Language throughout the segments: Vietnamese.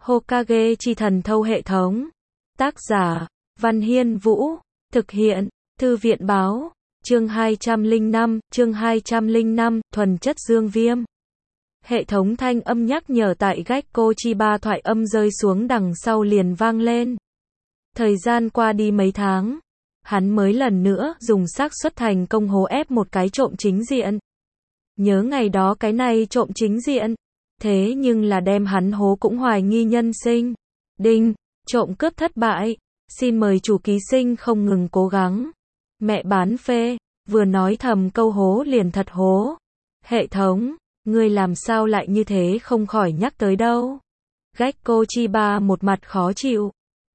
Hokage chi thần thâu hệ thống. Tác giả, Văn Hiên Vũ. Thực hiện, Thư viện báo. Chương 205, thuần chất dương viêm. Hệ thống thanh âm nhắc nhở tại Gekko Chiba thoại âm rơi xuống đằng sau liền vang lên. Thời gian qua đi mấy tháng, hắn mới lần nữa dùng xác suất thành công hố ép một cái trộm chính diện. Nhớ ngày đó cái này trộm chính diện, thế nhưng là đem hắn hố cũng hoài nghi nhân sinh. Đinh, trộm cướp thất bại, xin mời chủ ký sinh không ngừng cố gắng. Mẹ bán phê, vừa nói thầm câu hố liền thật hố. Hệ thống, ngươi làm sao lại như thế không khỏi nhắc tới đâu. Gekko Chiba một mặt khó chịu.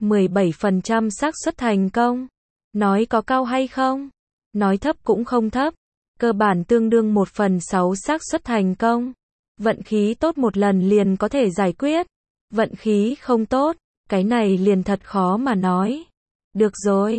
17% xác suất thành công. Nói có cao hay không? Nói thấp cũng không thấp. Cơ bản tương đương 1/6 xác suất thành công. Vận khí tốt một lần liền có thể giải quyết. Vận khí không tốt, cái này liền thật khó mà nói. Được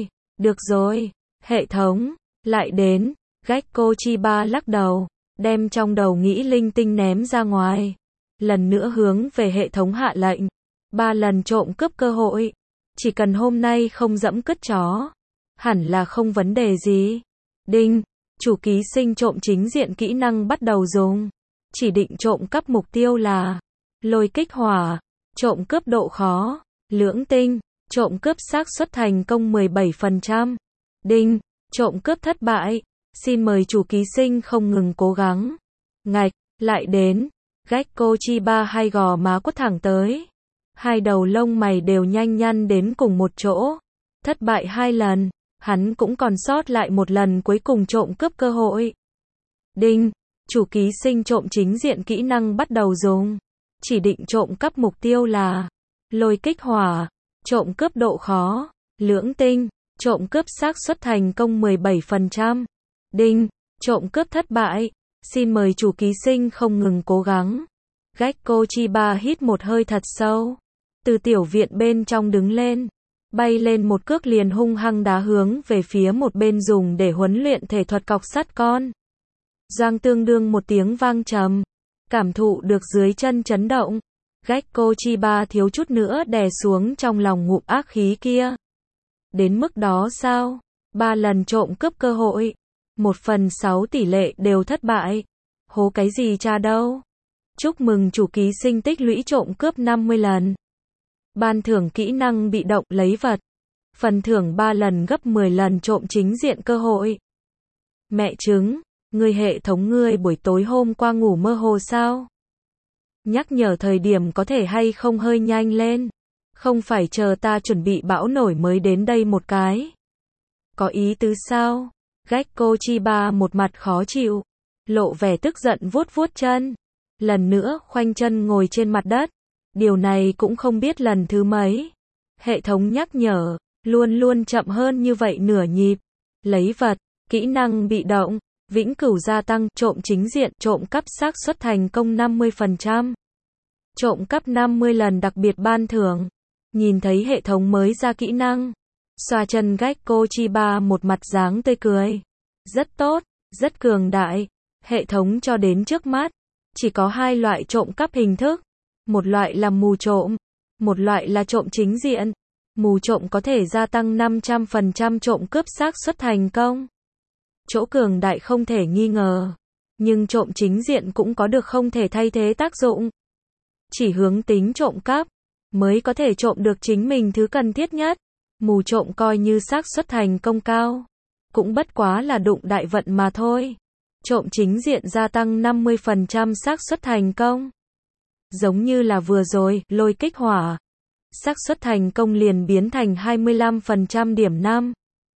rồi, hệ thống, lại đến. Gekko Chiba lắc đầu, đem trong đầu nghĩ linh tinh ném ra ngoài. Lần nữa hướng về hệ thống hạ lệnh. 3 lần trộm cướp cơ hội. Chỉ cần hôm nay không dẫm cứt chó, hẳn là không vấn đề gì. Đinh, chủ ký sinh trộm chính diện kỹ năng bắt đầu dùng. Chỉ định trộm cắp mục tiêu là lôi kích hỏa, trộm cướp độ khó, lưỡng tinh, trộm cướp xác suất thành công 17%. Đinh, trộm cướp thất bại, xin mời chủ ký sinh không ngừng cố gắng. Ngạch, lại đến. Gekko Chiba hai gò má quất thẳng tới. Hai đầu lông mày đều nhanh nhăn đến cùng một chỗ. Thất bại 2 lần, hắn cũng còn sót lại một lần cuối cùng trộm cướp cơ hội. Đinh, chủ ký sinh trộm chính diện kỹ năng bắt đầu dùng. Chỉ định trộm cắp mục tiêu là lôi kích hỏa, trộm cướp độ khó, lưỡng tinh, trộm cướp xác suất thành công 17%. Đinh, trộm cướp thất bại, xin mời chủ ký sinh không ngừng cố gắng. Gekko Chiba hít một hơi thật sâu. Từ tiểu viện bên trong đứng lên, bay lên một cước liền hung hăng đá hướng về phía một bên dùng để huấn luyện thể thuật cọc sắt con. Giang tương đương một tiếng vang trầm, cảm thụ được dưới chân chấn động. Gekko Chiba thiếu chút nữa đè xuống trong lòng ngụm ác khí kia. Đến mức đó sao? 3 lần trộm cướp cơ hội, 1/6 tỷ lệ đều thất bại. Hố cái gì cha đâu? Chúc mừng chủ ký sinh tích lũy trộm cướp 50 lần. Ban thưởng kỹ năng bị động lấy vật. Phần thưởng 3 lần gấp 10 lần trộm chính diện cơ hội. Mẹ trứng, người hệ thống ngươi buổi tối hôm qua ngủ mơ hồ sao? Nhắc nhở thời điểm có thể hay không hơi nhanh lên. Không phải chờ ta chuẩn bị bão nổi mới đến đây một cái. Có ý tứ sao? Gekko Chiba một mặt khó chịu, lộ vẻ tức giận vuốt vuốt chân. Lần nữa khoanh chân ngồi trên mặt đất. Điều này cũng không biết lần thứ mấy. Hệ thống nhắc nhở, luôn luôn chậm hơn như vậy nửa nhịp. Lấy vật, kỹ năng bị động, vĩnh cửu gia tăng, trộm chính diện, trộm cắp xác suất thành công 50%. Trộm cắp 50 lần đặc biệt ban thưởng. Nhìn thấy hệ thống mới ra kỹ năng, xoa chân Gekko Chiba một mặt dáng tươi cười. Rất tốt, rất cường đại. Hệ thống cho đến trước mắt, chỉ có 2 loại trộm cắp hình thức. Một loại là mù trộm, một loại là trộm chính diện. Mù trộm có thể gia tăng 500% trộm cướp xác suất thành công. Chỗ cường đại không thể nghi ngờ, nhưng trộm chính diện cũng có được không thể thay thế tác dụng. Chỉ hướng tính trộm cắp mới có thể trộm được chính mình thứ cần thiết nhất. Mù trộm coi như xác suất thành công cao, cũng bất quá là đụng đại vận mà thôi. Trộm chính diện gia tăng 50% xác suất thành công. Giống như là vừa rồi, lôi kích hỏa. Xác suất thành công liền biến thành 25% điểm 5.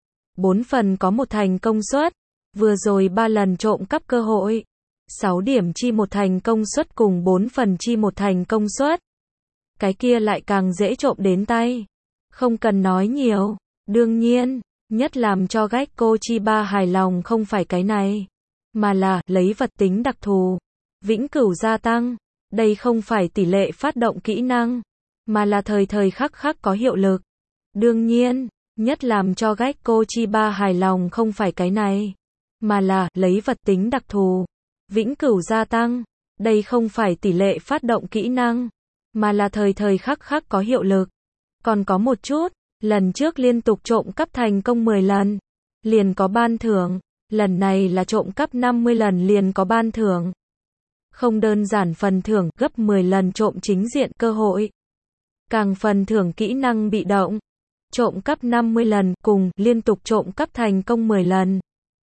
4 phần có một thành công suất. Vừa rồi 3 lần trộm cắp cơ hội. 6 điểm chi một thành công suất cùng 4 phần chi một thành công suất. Cái kia lại càng dễ trộm đến tay. Không cần nói nhiều. Đương nhiên, nhất làm cho Gekko Chiba hài lòng không phải cái này, mà là lấy vật tính đặc thù. Vĩnh cửu gia tăng. Đây không phải tỷ lệ phát động kỹ năng, mà là thời thời khắc khắc có hiệu lực. Đương nhiên, nhất làm cho Gekko Chiba hài lòng không phải cái này, mà là lấy vật tính đặc thù. Vĩnh cửu gia tăng. Đây không phải tỷ lệ phát động kỹ năng, mà là thời thời khắc khắc có hiệu lực. Còn có một chút, lần trước liên tục trộm cắp thành công 10 lần, liền có ban thưởng, lần này là trộm cắp 50 lần liền có ban thưởng. Không đơn giản phần thưởng gấp 10 lần trộm chính diện cơ hội, càng phần thưởng kỹ năng bị động. Trộm cắp 50 lần cùng liên tục trộm cắp thành công 10 lần.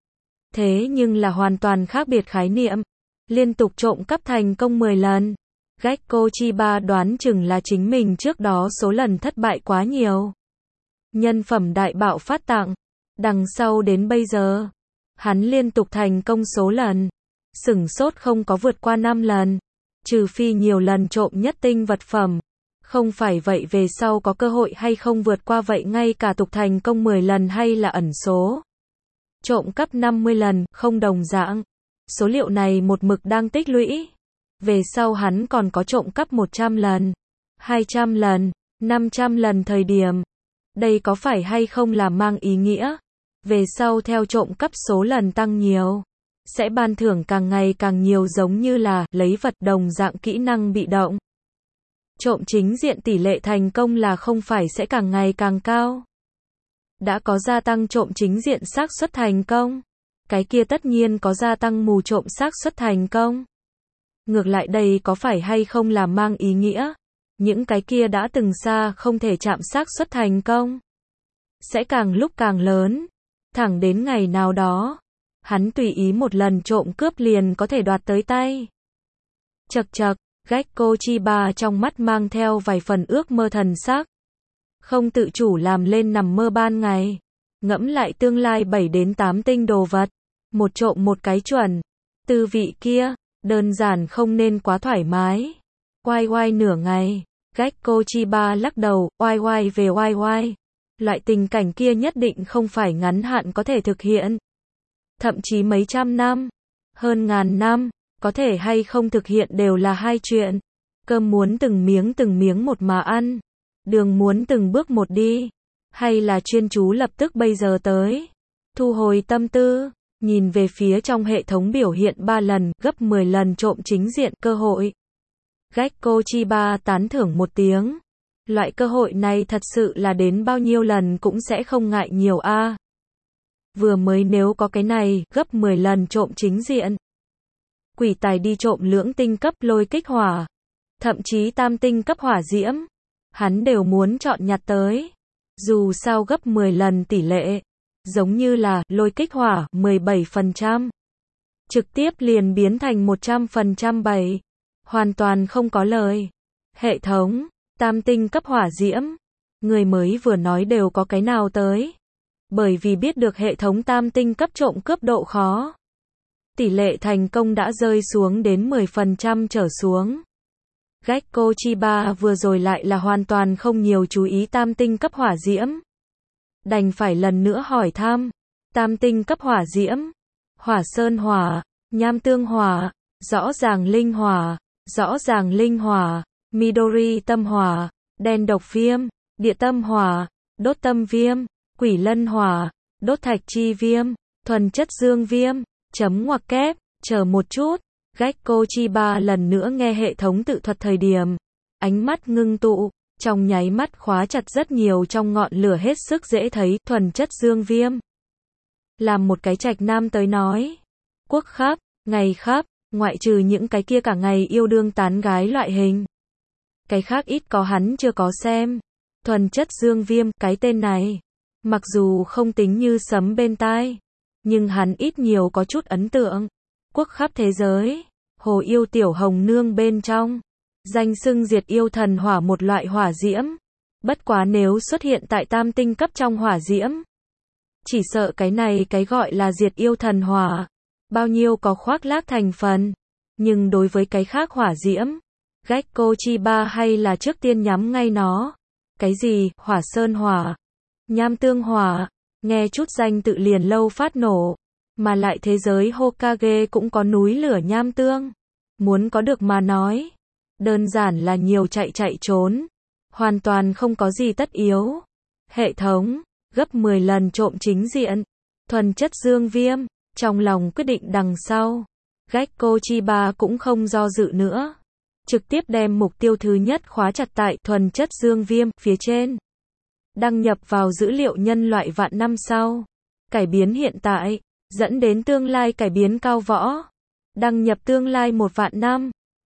Thế nhưng là hoàn toàn khác biệt khái niệm. Liên tục trộm cắp thành công 10 lần. Gekko Chiba đoán chừng là chính mình trước đó số lần thất bại quá nhiều. Nhân phẩm đại bạo phát tặng. Đằng sau đến bây giờ, hắn liên tục thành công số lần. Sửng sốt không có vượt qua 5 lần. Trừ phi nhiều lần trộm nhất tinh vật phẩm. Không phải vậy về sau có cơ hội hay không vượt qua vậy ngay cả tục thành công 10 lần hay là ẩn số. Trộm cắp 50 lần, không đồng dạng. Số liệu này một mực đang tích lũy. Về sau hắn còn có trộm cắp 100 lần, 200 lần, 500 lần thời điểm. Đây có phải hay không là mang ý nghĩa? Về sau theo trộm cắp số lần tăng nhiều, sẽ ban thưởng càng ngày càng nhiều giống như là lấy vật đồng dạng kỹ năng bị động. Trộm chính diện tỷ lệ thành công là không phải sẽ càng ngày càng cao. Đã có gia tăng trộm chính diện xác suất thành công, cái kia tất nhiên có gia tăng mù trộm xác suất thành công. Ngược lại đây có phải hay không là mang ý nghĩa, những cái kia đã từng xa không thể chạm xác suất thành công, sẽ càng lúc càng lớn, thẳng đến ngày nào đó, hắn tùy ý một lần trộm cướp liền có thể đoạt tới tay. Chậc chậc, Gekko Chiba trong mắt mang theo vài phần ước mơ thần sắc. Không tự chủ làm lên nằm mơ ban ngày. Ngẫm lại tương lai 7 đến 8 tinh đồ vật. Một trộm một cái chuẩn. Tư vị kia, đơn giản không nên quá thoải mái. Oai oai nửa ngày. Gekko Chiba lắc đầu, oai oai về oai oai. Loại tình cảnh kia nhất định không phải ngắn hạn có thể thực hiện. Thậm chí mấy trăm năm, hơn ngàn năm, có thể hay không thực hiện đều là hai chuyện. Cơm muốn từng miếng một mà ăn. Đường muốn từng bước một đi. Hay là chuyên chú lập tức bây giờ tới. Thu hồi tâm tư, nhìn về phía trong hệ thống biểu hiện 3 lần, gấp 10 lần trộm chính diện cơ hội. Gekko Chiba tán thưởng một tiếng. Loại cơ hội này thật sự là đến bao nhiêu lần cũng sẽ không ngại nhiều a. Vừa mới nếu có cái này, gấp 10 lần trộm chính diện. Quỷ tài đi trộm lưỡng tinh cấp lôi kích hỏa, thậm chí tam tinh cấp hỏa diễm, hắn đều muốn chọn nhặt tới. Dù sao gấp 10 lần tỷ lệ, giống như là lôi kích hỏa 17%, trực tiếp liền biến thành 100% bày, hoàn toàn không có lời. Hệ thống, tam tinh cấp hỏa diễm, người mới vừa nói đều có cái nào tới. Bởi vì biết được hệ thống tam tinh cấp trộm cướp độ khó, tỷ lệ thành công đã rơi xuống đến 10% trở xuống. Gekko Chiba vừa rồi lại là hoàn toàn không nhiều chú ý tam tinh cấp hỏa diễm. Đành phải lần nữa hỏi thăm. Tam tinh cấp hỏa diễm, hỏa sơn hỏa, nham tương hỏa, rõ ràng linh hỏa, Midori tâm hỏa, đen độc viêm, địa tâm hỏa, đốt tâm viêm, quỷ lân hỏa, đốt thạch chi viêm, thuần chất dương viêm. Chấm ngoặc kép, chờ một chút. Gekko Chiba lần nữa nghe hệ thống tự thuật thời điểm, ánh mắt ngưng tụ, trong nháy mắt khóa chặt rất nhiều trong ngọn lửa hết sức dễ thấy, thuần chất dương viêm. Làm một cái trạch nam tới nói, quốc khắp, ngày khắp, ngoại trừ những cái kia cả ngày yêu đương tán gái loại hình. Cái khác ít có hắn chưa có xem. Thuần chất dương viêm, cái tên này, mặc dù không tính như sấm bên tai, nhưng hắn ít nhiều có chút ấn tượng. Quốc khắp thế giới, hồ yêu tiểu hồng nương bên trong, danh xưng diệt yêu thần hỏa một loại hỏa diễm. Bất quá nếu xuất hiện tại tam tinh cấp trong hỏa diễm, chỉ sợ cái này cái gọi là diệt yêu thần hỏa, bao nhiêu có khoác lác thành phần. Nhưng đối với cái khác hỏa diễm, Gekko Chiba hay là trước tiên nhắm ngay nó. Cái gì, hỏa sơn hỏa, nham tương hỏa, nghe chút danh tự liền lâu phát nổ. Mà lại thế giới Hokage cũng có núi lửa nham tương. Muốn có được mà nói, đơn giản là nhiều chạy trốn, hoàn toàn không có gì tất yếu. Hệ thống, gấp 10 lần trộm chính diện, thuần chất dương viêm, trong lòng quyết định đằng sau. Gekko Chiba cũng không do dự nữa. trực tiếp đem mục tiêu thứ nhất khóa chặt tại thuần chất dương viêm phía trên. Đăng nhập vào dữ liệu nhân loại vạn năm sau. Cải biến hiện tại, dẫn đến tương lai cải biến cao võ. Đăng nhập tương lai 1 vạn năm.